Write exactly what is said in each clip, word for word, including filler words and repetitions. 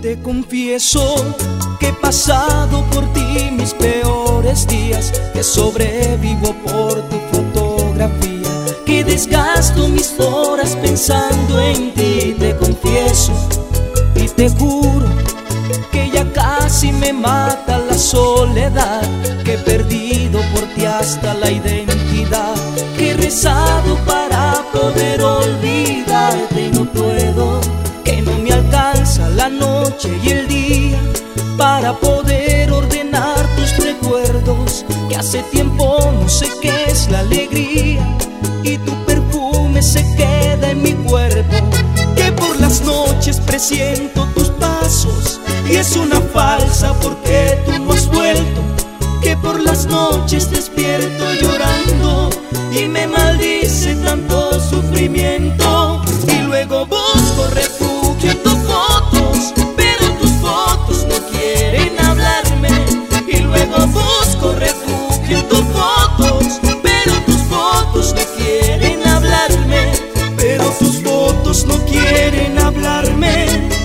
Te confieso que he pasado por ti mis peores días, que sobrevivo por tu fotografía, que desgasto mis horas pensando en ti. Te confieso y te juro que ya casi me mata la soledad, que he perdido por ti hasta la identidad, que he rezado para poder olvidarte y no puedo, que no me alcanza la noche y el día para poder ordenar tus recuerdos, que hace tiempo no sé qué es la alegría y tu perfume se queda en mi cuerpo, que por las noches presiento tus pasos y es una falsa porque tú no has vuelto, que por las noches despierto llorando y me maldice tanto sufrimiento, y luego busco refugio en tus fotos, pero tus fotos no quieren hablarme, y luego busco refugio en tus fotos, pero tus fotos no quieren hablarme, pero tus fotos no quieren hablarme,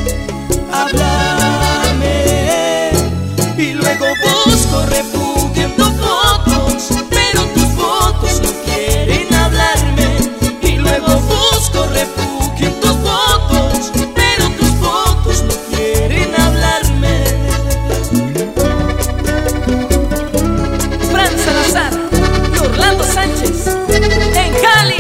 hablarme, y luego busco refugio en tus fotos, pero tus fotos no quieren hablarme, y luego busco refugio en tus fotos, pero tus fotos no quieren hablarme. Fran Salazar y Orlando Sánchez en Cali.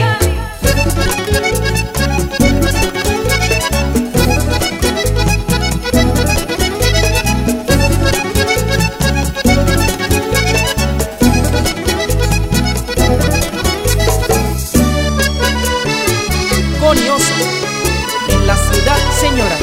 Conioso en la ciudad, señora.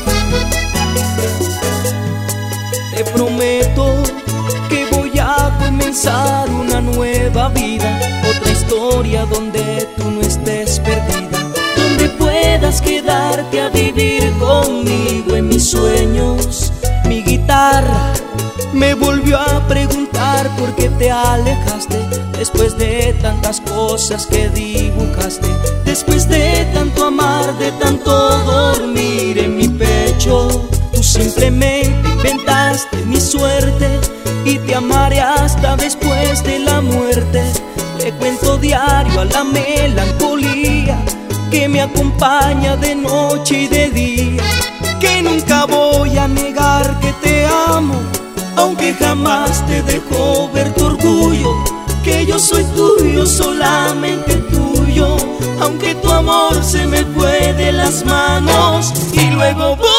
Te prometo que voy a comenzar una nueva vida, otra historia donde tú no estés perdida, donde puedas quedarte a vivir conmigo en mis sueños. Mi guitarra me volvió a preguntar por qué te alejaste, después de tantas cosas que dibujaste, después de tanto amar, de tanto dormir en mi pecho. Tú simplemente inventaste mi suerte y te amaré hasta después de la muerte. Le cuento diario a la melancolía que me acompaña de noche y de día, que nunca voy a negar que te amo, aunque jamás te dejo ver tu orgullo, que yo soy tuyo, solamente tuyo, aunque tu amor se me fue de las manos, y luego voy